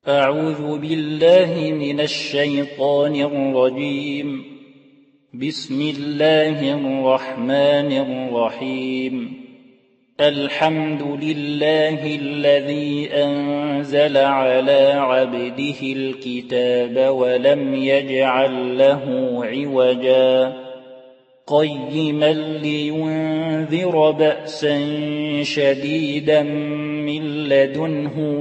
أعوذ بالله من الشيطان الرجيم. بسم الله الرحمن الرحيم. الحمد لله الذي أنزل على عبده الكتاب ولم يجعل له عوجا قيما لينذر بأسا شديدا من لدنه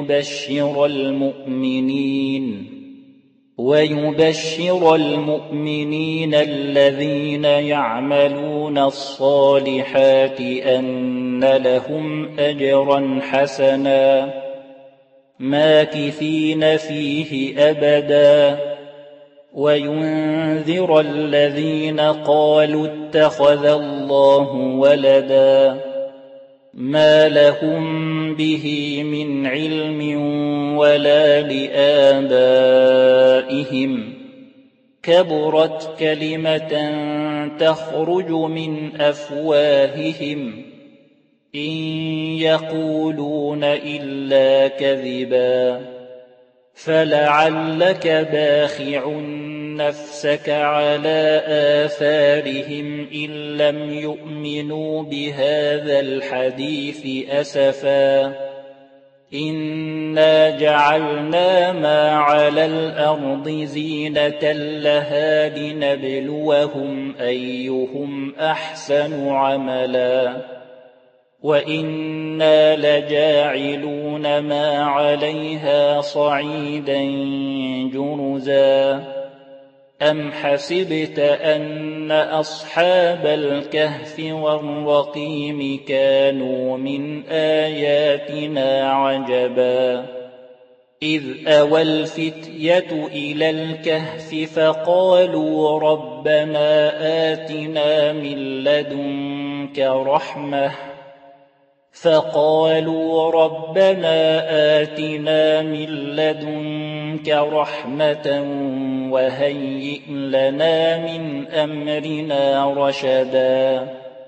ويبشر المؤمنين الذين يعملون الصالحات أن لهم أجرا حسنا ماكثين فيه أبدا وينذر الذين قالوا اتخذ الله ولدا ما لهم به من علم ولا لآبائهم كبرت كلمة تخرج من أفواههم إن يقولون إلا كذبا فلعلك باخع نفسك على آثارهم إن لم يؤمنوا بهذا الحديث أسفا إنا جعلنا ما على الأرض زينة لها لنبلوهم أيهم أحسن عملا وإنا لجاعلون ما عليها صعيدا جرزا أم حسبت أن أصحاب الكهف والرقيم كانوا من آياتنا عجبا إذ أوى الفتية إلى الكهف فقالوا ربنا آتنا من لدنك رحمة وهيئ لنا من أمرنا رشدا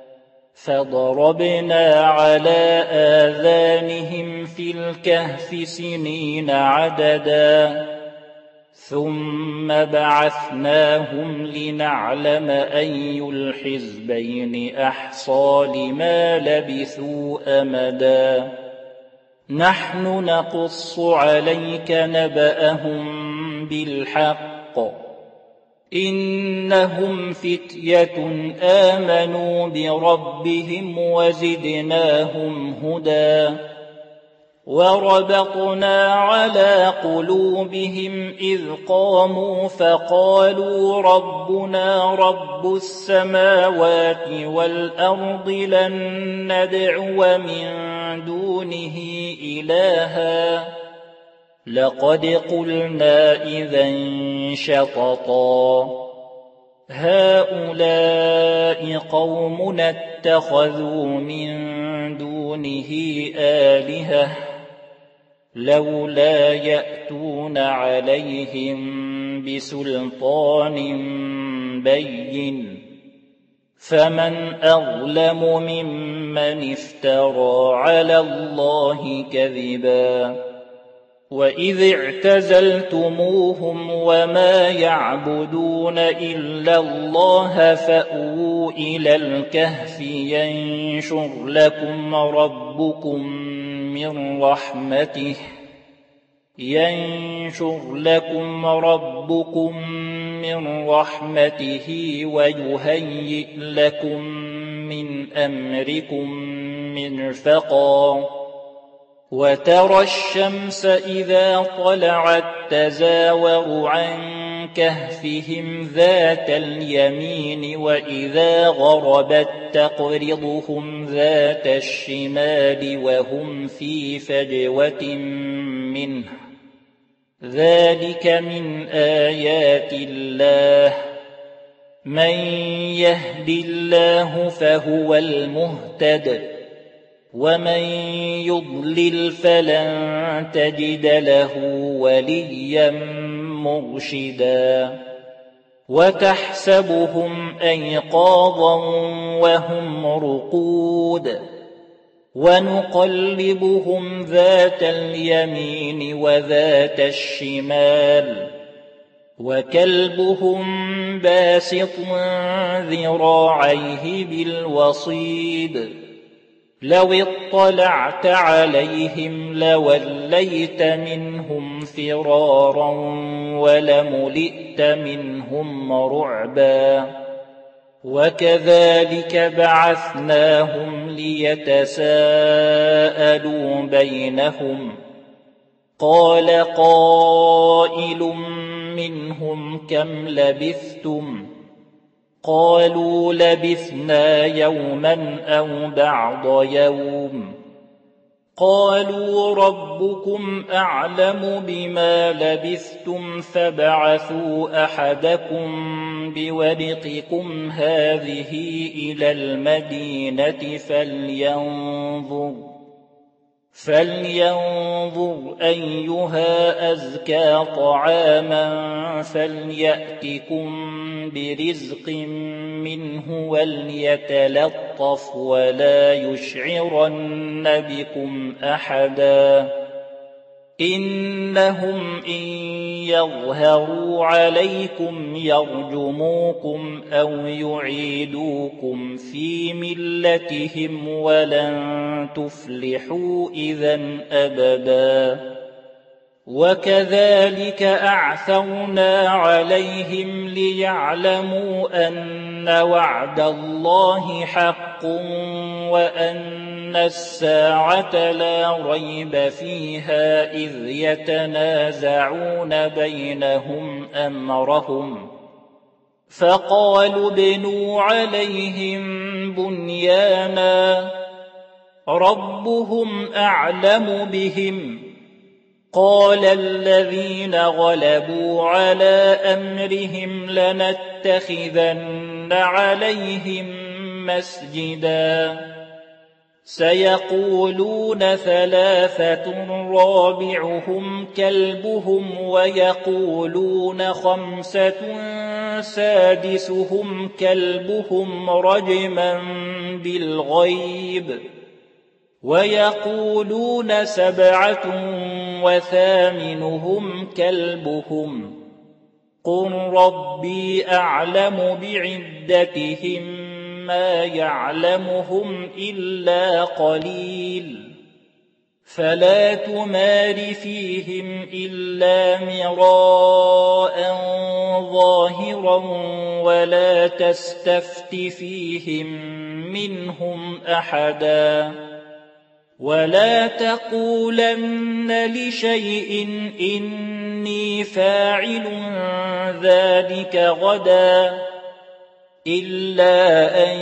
فضربنا على آذانهم في الكهف سنين عددا ثم بعثناهم لنعلم أي الحزبين أحصى لما لبثوا أمدا نحن نقص عليك نبأهم بالحق إنهم فتية آمنوا بربهم وزدناهم هدى وربطنا على قلوبهم إذ قاموا فقالوا ربنا رب السماوات والأرض لن ندعو من دونه إلها لقد قلنا إذا شططا هؤلاء قومنا اتخذوا من دونه آلهة لولا يأتون عليهم بسلطان بين فمن أظلم ممن افترى على الله كذبا وإذ اعتزلتموهم وما يعبدون إلا الله فأووا إلى الكهف ينشر لكم ربكم من رحمته ويهيئ لكم من أمركم مرفقا وترى الشمس إذا طلعت تزاور عن كهفهم ذات اليمين وإذا غربت تقرضهم ذات الشمال وهم في فجوة منه ذلك من آيات الله من يهد الله فهو المهتد ومن يضلل فلن تجد له وليا مرشدا وتحسبهم أيقاظا وهم رقود ونقلبهم ذات اليمين وذات الشمال وكلبهم باسط ذراعيه بالوصيد لو اطلعت عليهم لوليت منهم فرارا ولملئت منهم رعبا وكذلك بعثناهم ليتساءلوا بينهم قال قائل منهم كم لبثتم قالوا لبثنا يوما أو بعض يوم قالوا ربكم أعلم بما لبثتم فابعثوا أحدكم بورقكم هذه إلى المدينة فلينظر أيها أزكى طعاما فليأتكم برزق منه وليتلطف ولا يشعرن بكم أحدا إنهم إن يظهروا عليكم يرجموكم أو يعيدوكم في ملتهم ولن تفلحوا إذن أبدا وكذلك أعثرنا عليهم ليعلموا أن وعد الله حق وأن الساعة لا ريب فيها إذ يتنازعون بينهم أمرهم فقالوا ابنوا عليهم بنيانا ربهم أعلم بهم قال الذين غلبوا على أمرهم لنتخذن عليهم مسجدا سيقولون ثلاثة رابعهم كلبهم ويقولون خمسة سادسهم كلبهم رجما بالغيب ويقولون سبعة وثامنهم كلبهم قل ربي أعلم بعدتهم ما يعلمهم إلا قليل فلا تمار فيهم إلا مراء ظاهرا ولا تستفت فيهم منهم أحدا ولا تقولن لشيء إني فاعل ذلك غدا إلا أن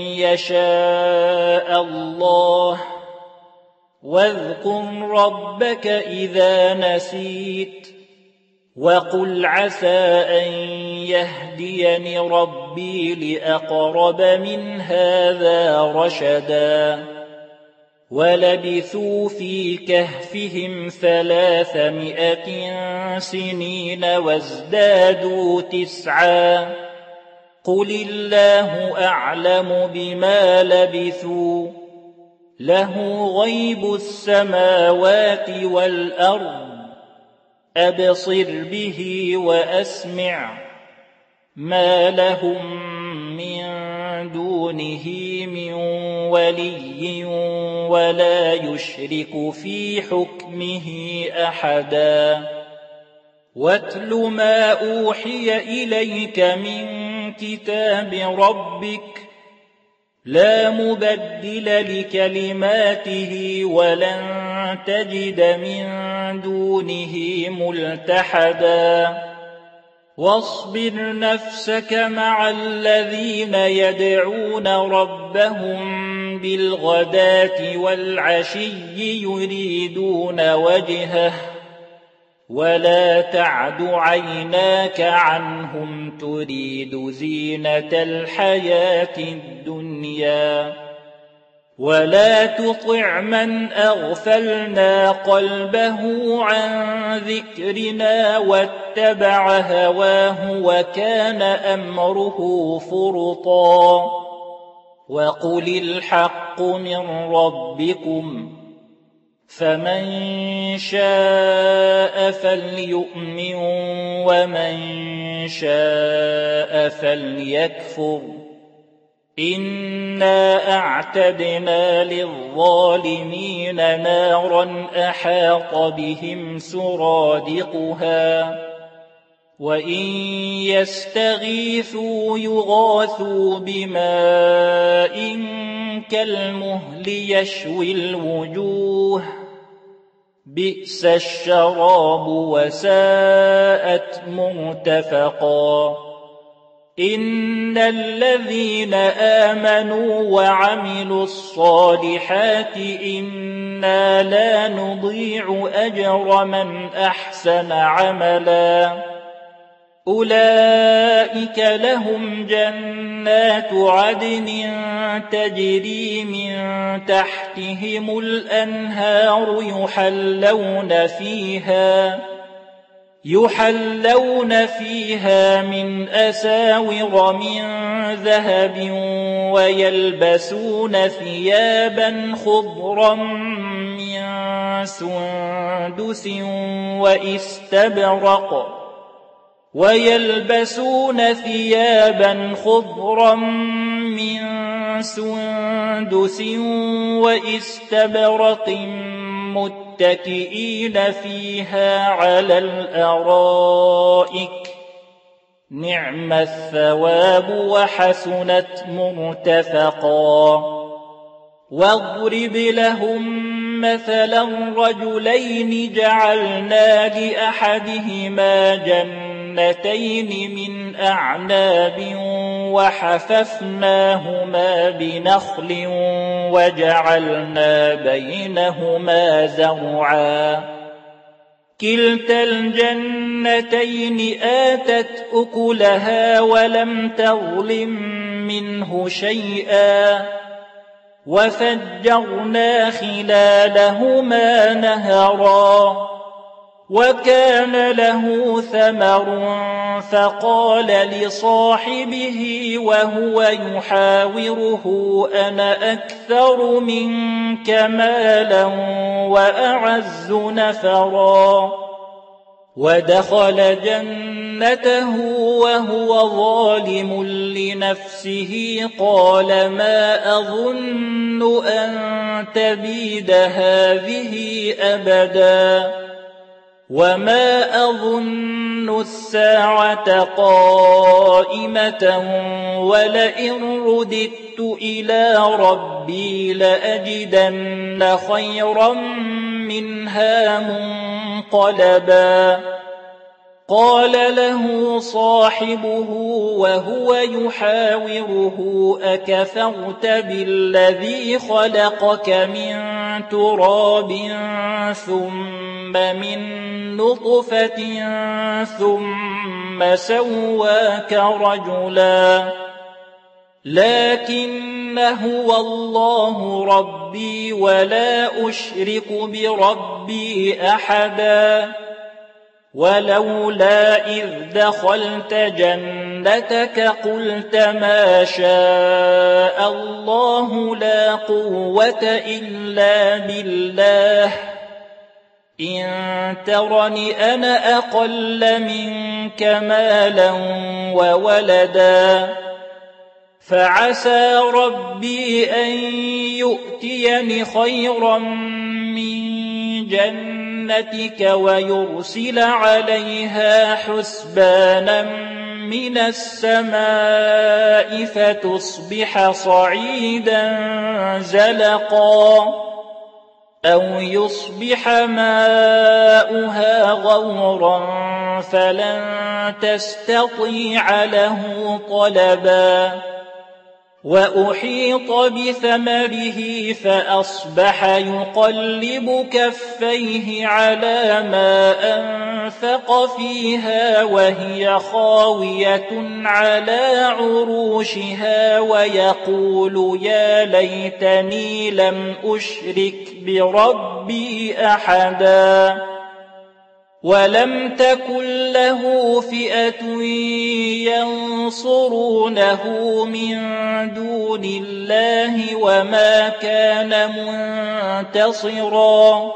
يشاء الله واذكر ربك إذا نسيت وقل عسى أن يهديني ربي لأقرب من هذا رشدا ولبثوا في كهفهم 300 سنين وازدادوا 9 قل الله أعلم بما لبثوا له غيب السماوات والأرض أبصر به وأسمع ما لهم من دونه من ولي ولا يشرك في حكمه أحدا واتل ما أوحي إليك من كتاب ربك لا مبدل لكلماته ولن تجد من دونه ملتحدا واصبر نفسك مع الذين يدعون ربهم بالغداة والعشي يريدون وجهه ولا تعد عيناك عنهم تريد زينة الحياة الدنيا ولا تطع من أغفلنا قلبه عن ذكرنا واتبع هواه وكان أمره فرطا وقل الحق من ربكم فمن شاء فليؤمن ومن شاء فليكفر إنا أعتدنا للظالمين نارا أحاط بهم سرادقها وإن يستغيثوا يغاثوا بماء كالمهل يشوي الوجوه بئس الشراب وساءت مرتفقا إن الذين آمنوا وعملوا الصالحات إنا لا نضيع أجر من أحسن عملا أولئك لهم جنات عدن تجري من تحتهم الأنهار يحلون فيها من أساور من ذهب ويلبسون ثيابا خضرا من سندس واستبرق متكئين فيها على الأرائك نعم الثواب وحسنت مرتفقا واضرب لهم مثلا رجلين جعلنا لأحدهما جنتين من أعناب وحففناهما بنخل وجعلنا بينهما زرعا كلتا الجنتين آتت أكلها ولم تظلم منه شيئا وفجرنا خلالهما نهرا وكان له ثمر فقال لصاحبه وهو يحاوره أنا أكثر منك مالا وأعز نفرا ودخل جنته وهو ظالم لنفسه قال ما أظن أن تبيد هذه أبدا وما أظن الساعة قائمة ولئن رددت إلى ربي لأجدن خيرا منها منقلبا قال له صاحبه وهو يحاوره أكفرت بالذي خلقك من تراب ثم من نطفة ثم سواك رجلا لكن هو الله ربي ولا أشرك بربي أحدا ولولا إذ دخلت جنتك قلت ما شاء الله لا قوة إلا بالله إن ترني أنا أقل منك مالا وولدا فعسى ربي أن يؤتيني خيرا من جنتك ويرسل عليها حسبانا من السماء فتصبح صعيدا زلقا أو يصبح ماؤها غورا فلن تستطيع له طلبا وأحيط بثمره فأصبح يقلب كفيه على ما أنفق فيها وهي خاوية على عروشها ويقول يا ليتني لم أشرك بربي أحدا ولم تكن له فئة ينصرونه من دون الله وما كان منتصرا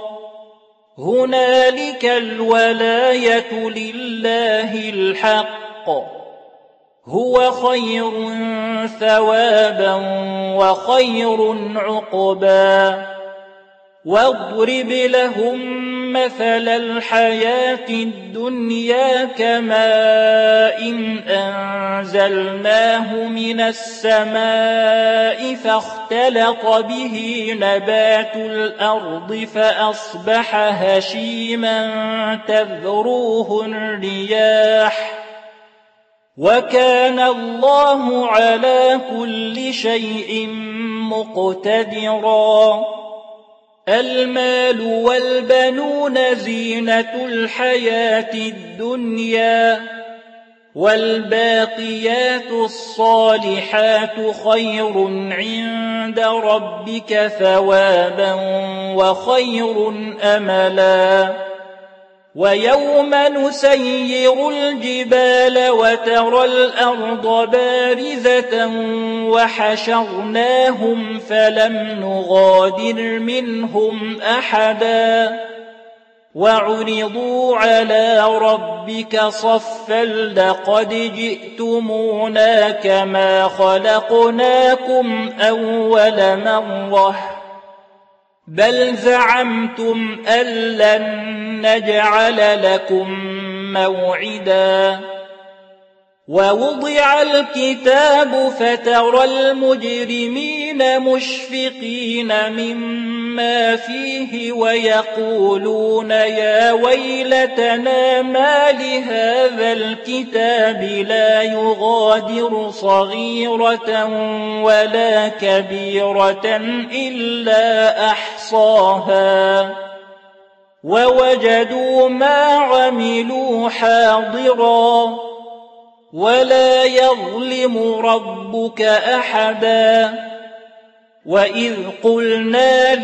هنالك الولاية لله الحق هو خير ثوابا وخير عقبا واضرب لهم مثل الحياة الدنيا كماء أنزلناه من السماء فاختلط به نبات الأرض فأصبح هشيما تذروه الرياح وكان الله على كل شيء مقتدرا المال والبنون زينة الحياة الدنيا والباقيات الصالحات خير عند ربك ثوابا وخير أملا ويوم نسير الجبال وترى الأرض بارزة وحشرناهم فلم نغادر منهم أحدا وعرضوا على ربك صفا لقد جئتمونا كما خلقناكم أول مرة بل زعمتم أن لن نجعل لكم موعدا ووضع الكتاب فترى المجرمين مشفقين مما فيه ويقولون يا ويلتنا ما لهذا الكتاب لا يغادر صغيرة ولا كبيرة إلا أحصاها ووجدوا ما عملوا حاضرا ولا يظلم ربك أحدا وإذ قلنا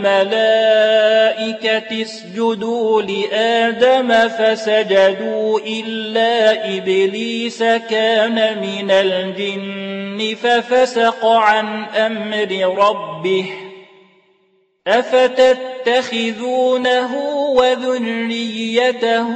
للملائكة اسجدوا لآدم فسجدوا إلا إبليس كان من الجن ففسق عن أمر ربه أفتتخذونه وذريته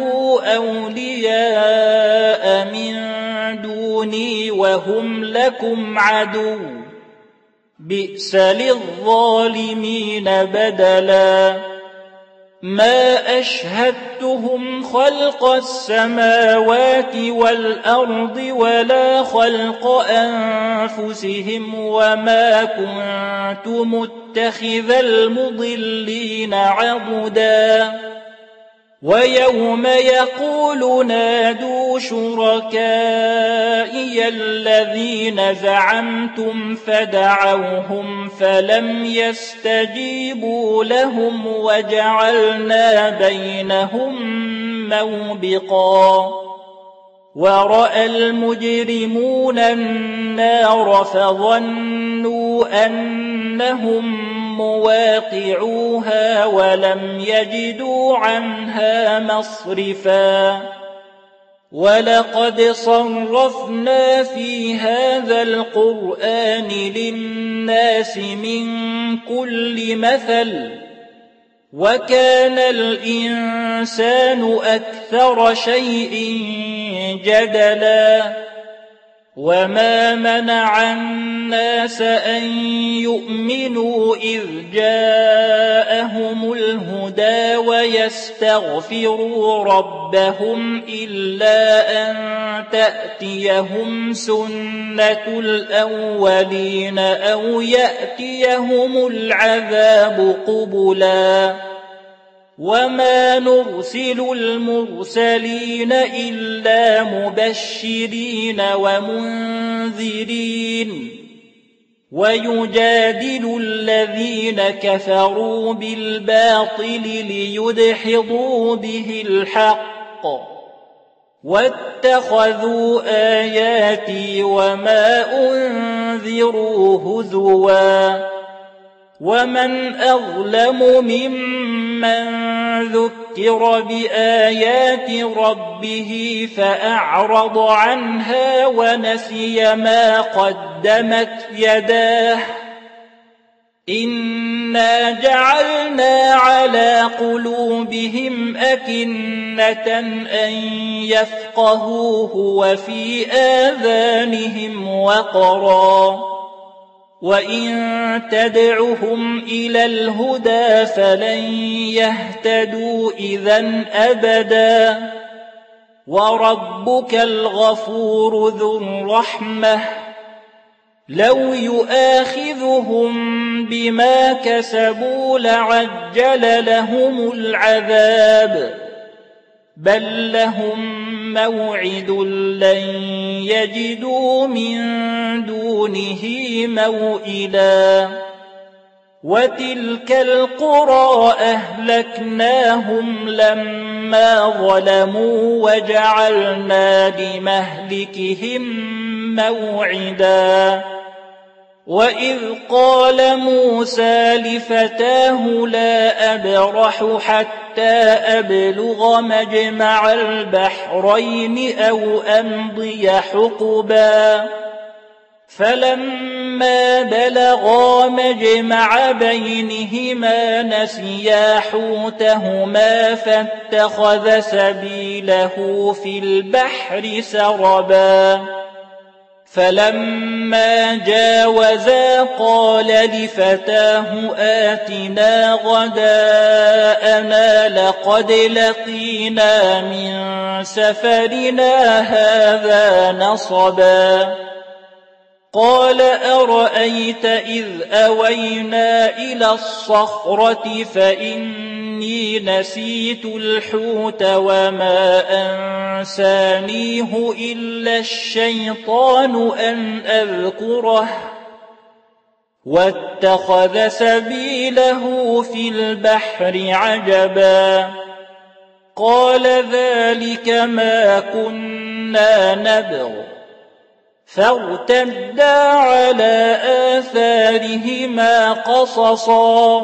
أولياء من دوني وهم لكم عدو بئس للظالمين بدلا ما أشهدتهم خلق السماوات والأرض ولا خلق أنفسهم وما كنت متخذ المضلين عضدا ويوم يقول نادوا شركائي الذين زعمتم فدعوهم فلم يستجيبوا لهم وجعلنا بينهم موبقا ورأى المجرمون النار فظنوا أنهم مواقعوها ولم يجدوا عنها مصرفا ولقد صرفنا في هذا القرآن للناس من كل مثل وكان الإنسان أكثر شيء جدلا وما منع الناس أن يؤمنوا إذ جاءهم الهدى ويستغفروا ربهم إلا أن تأتيهم سنة الأولين أو يأتيهم العذاب قبلا وما نرسل المرسلين إلا مبشرين ومنذرين ويجادل الذين كفروا بالباطل ليدحضوا به الحق واتخذوا آياتي وما أنذروا هزوا ومن أظلم ممن ذكر بآيات ربه فأعرض عنها ونسي ما قدمت يداه إنا جعلنا على قلوبهم أكنة أن يفقهوه وفي آذانهم وقرا وإن تدعهم إلى الهدى فلن يهتدوا إذن أبدا وربك الغفور ذو الرحمة لو يؤاخذهم بما كسبوا لعجل لهم العذاب بل لهم موعد لن يجدوا من دونه موئلا وتلك القرى أهلكناهم لما ظلموا وجعلنا لمهلكهم موعدا وإذ قال موسى لفتاه لا أبرح حتى أبلغ مجمع البحرين أو أمضي حقبا فلما بلغا مجمع بينهما نسيا حوتهما فاتخذ سبيله في البحر سربا فلما جاوزا قال لفتاه آتنا غداءنا لقد لقينا من سفرنا هذا نصبا قال أرأيت إذ أوينا إلى الصخرة فإني نسيت الحوت وما أنسانيه إلا الشيطان أن أذكره واتخذ سبيله في البحر عجبا قال ذلك ما كنا نبغ فارتدا على آثارهما قصصا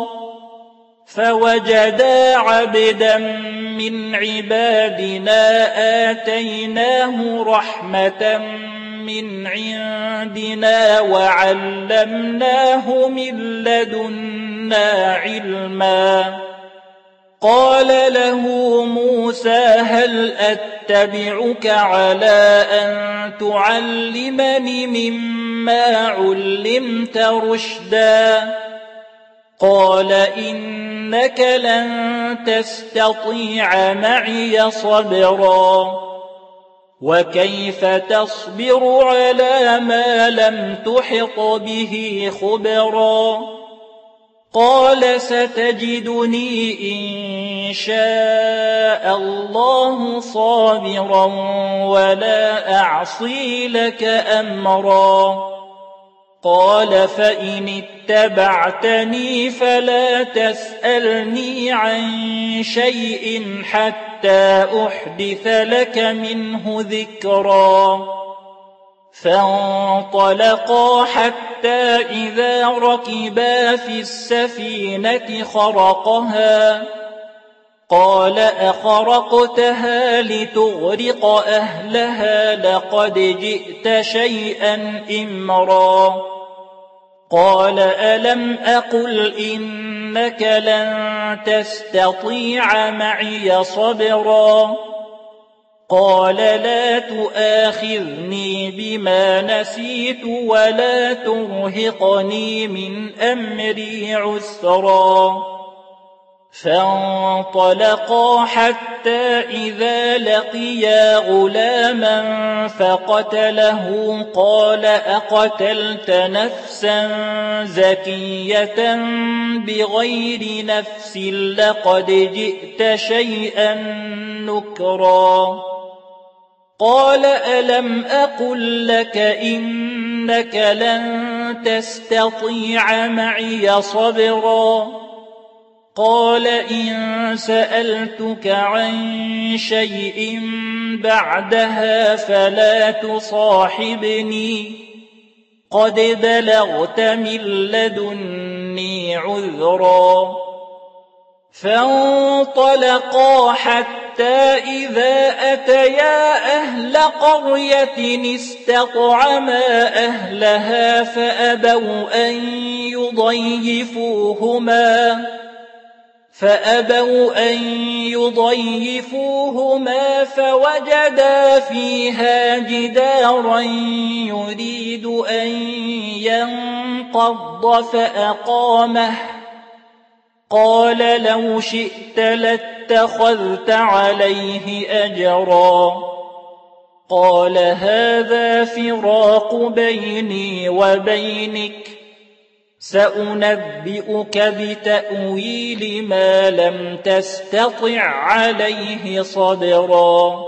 فوجدا عبدا من عبادنا آتيناه رحمة من عندنا وعلمناه من لدنا علما قال له موسى هل أتبعك على أن تعلمني مما علمت رشدا قال إنك لن تستطيع معي صبرا وكيف تصبر على ما لم تحط به خبرا قال ستجدني إن شاء الله صابرا ولا أعصي لك أمرا قال فإن اتبعتني فلا تسألني عن شيء حتى أحدث لك منه ذكرا فانطلقا حتى إذا ركبا في السفينة خرقها قال أخرقتها لتغرق أهلها لقد جئت شيئا إمرا قال ألم أقل إنك لن تستطيع معي صبرا قال لا تؤاخذني بما نسيت ولا ترهقني من أمري عسرا فانطلقا حتى إذا لقيا غلاما فقتله قال أقتلت نفسا زكية بغير نفس لقد جئت شيئا نكرا قال ألم أقل لك إنك لن تستطيع معي صبرا قال إن سألتك عن شيء بعدها فلا تصاحبني قد بلغت من لدني عذرا فانطلقا حتى إذا أتيا أهل قرية استطعما أهلها فأبوا أن يضيفوهما فوجدا فيها جدارا يريد أن ينقض فأقامه قال لو شئت لاتخذت عليه أجرا قال هذا فراق بيني وبينك سأنبئك بتأويل ما لم تستطع عليه صبرا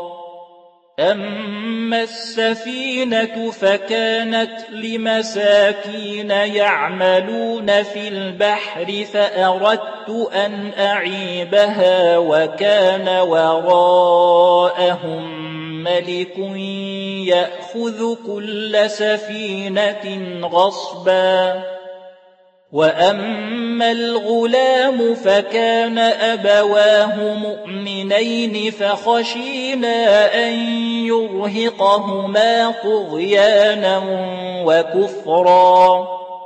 أما السفينة فكانت لمساكين يعملون في البحر فأردت أن أعيبها وكان وراءهم ملك يأخذ كل سفينة غصبا وأما الغلام فكان أبواه مؤمنين فخشينا أن يرهقهما طغيانا وكفرا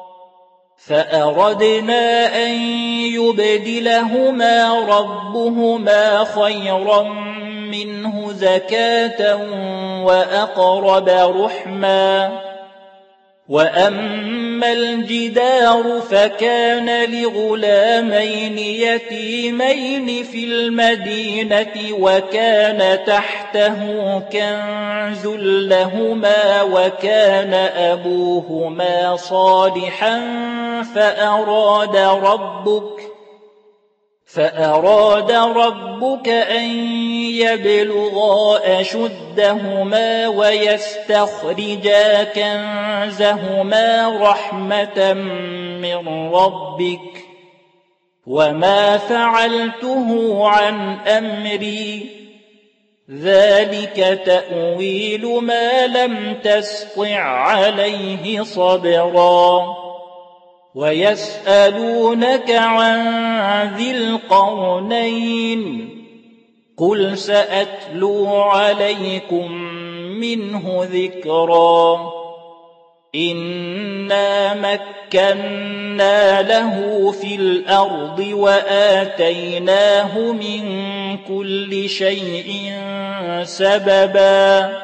فأردنا أن يبدلهما ربهما خيرا منه زكاة وأقرب رحما وأما الجدار فكان لغلامين يتيمين في المدينة وكان تحته كنز لهما وكان أبوهما صالحا فأراد ربك أن يبلغا أشدهما ويستخرجا كنزهما رحمة من ربك وما فعلته عن أمري ذلك تأويل ما لم تسطع عليه صبرا ويسألونك عن ذي القرنين قل سأتلو عليكم منه ذكرا إنا مكنا له في الأرض وآتيناه من كل شيء سببا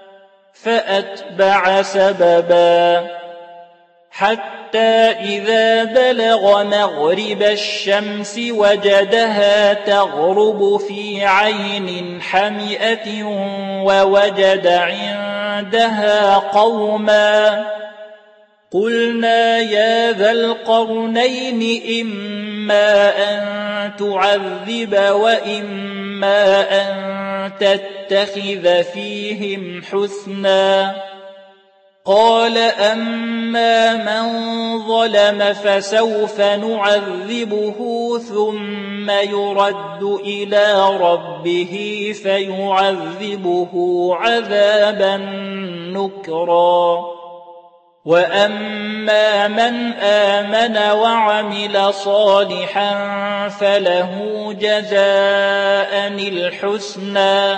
فأتبع سببا حتى إذا بلغ مغرب الشمس وجدها تغرب في عين حمئة ووجد عندها قوما قلنا يا ذا القرنين إما أن تعذب وإما أن تتخذ فيهم حسنا قال أما من ظلم فسوف نعذبه ثم يرد إلى ربه فيعذبه عذابا نكرا وأما من آمن وعمل صالحا فله جزاء الحسنى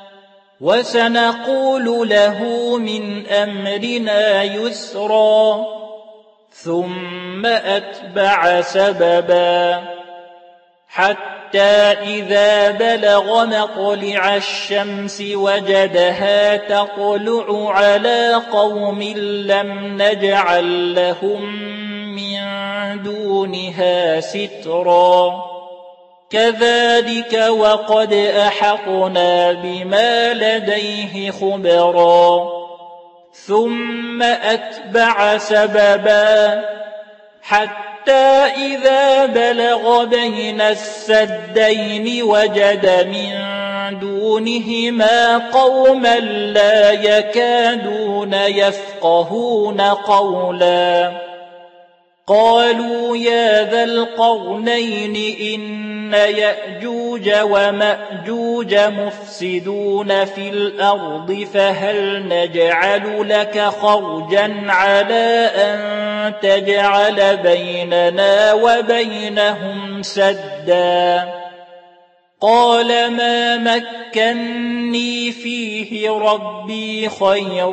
وسنقول له من أمرنا يسرا ثم أتبع سببا حتى إذا بلغ مطلع الشمس وجدها تطلع على قوم لم نجعل لهم من دونها سترا كذلك وقد أحطنا بما لديه خبرا ثم أتبع سببا حتى إذا بلغ بين السدين وجد من دونهما قوما لا يكادون يفقهون قولا قالوا يا ذا القرنين إن يأجوج ومأجوج مفسدون في الأرض فهل نجعل لك خرجا على أن تجعل بيننا وبينهم سدا قال ما مكني فيه ربي خير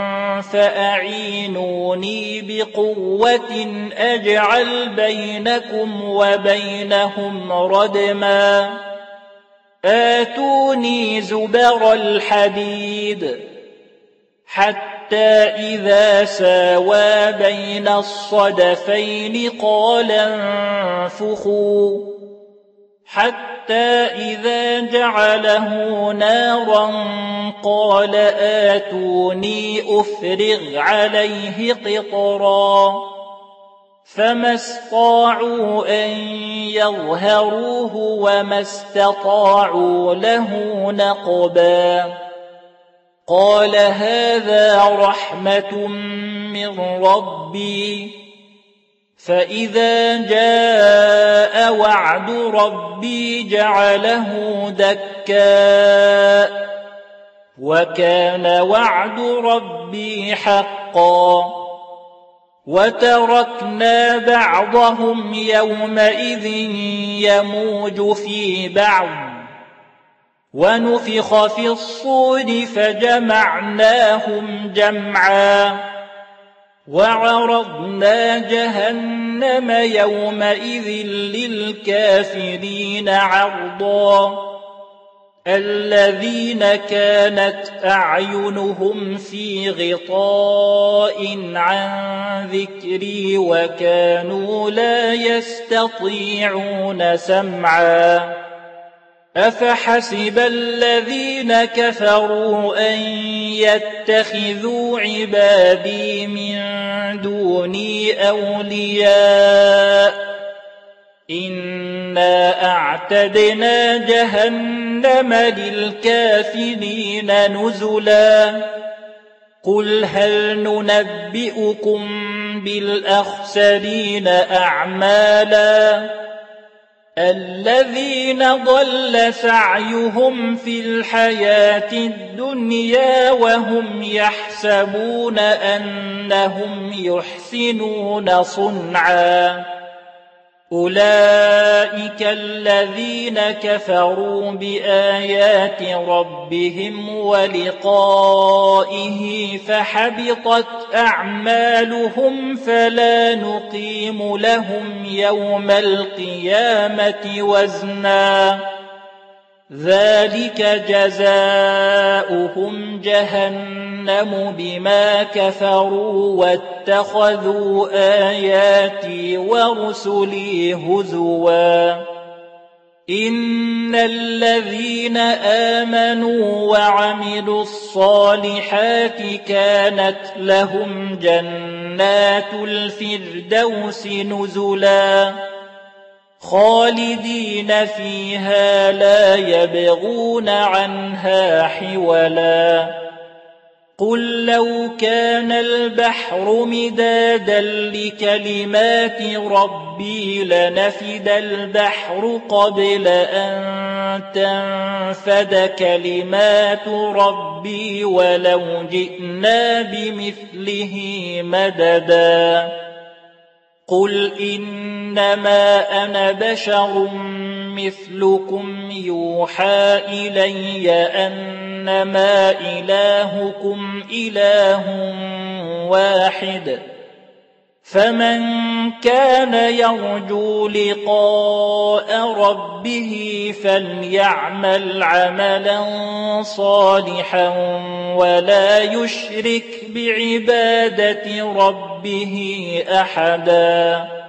فأعينوني بقوة أجعل بينكم وبينهم ردما آتوني زبر الحديد حتى إذا ساوى بين الصدفين قال انفخوا حتى إذا جعله نارا قال آتوني أفرغ عليه قطرا فما استطاعوا أن يظهروه وما استطاعوا له نقبا قال هذا رحمة من ربي فإذا جاء وعد ربي جعله دكا وكان وعد ربي حقا وتركنا بعضهم يومئذ يموج في بعض ونفخ في الصور فجمعناهم جمعا وعرضنا جهنم يومئذ للكافرين عرضا الذين كانت أعينهم في غطاء عن ذكري وكانوا لا يستطيعون سمعا أفحسب الذين كفروا أن يتخذوا عبادي من دوني أولياء إنا أعتدنا جهنم للكافرين نزلا قل هل ننبئكم بالأخسرين أعمالا الذين ضل سعيهم في الحياة الدنيا وهم يحسبون أنهم يحسنون صنعا أولئك الذين كفروا بآيات ربهم ولقائه فحبطت أعمالهم فلا نقيم لهم يوم القيامة وزنا ذلك جزاؤهم جهنم بما كفروا واتخذوا آياتي ورسلي هزوا إن الذين آمنوا وعملوا الصالحات كانت لهم جنات الفردوس نزلا خالدين فيها لا يبغون عنها حولا قل لو كان البحر مدادا لكلمات ربي لنفد البحر قبل أن تنفد كلمات ربي ولو جئنا بمثله مددا قل إنما أنا بشر مثلكم يوحى إلي أنما إلهكم إله واحد فمن كان يرجو لقاء ربه فليعمل عملا صالحا ولا يشرك بعبادة ربه أحدا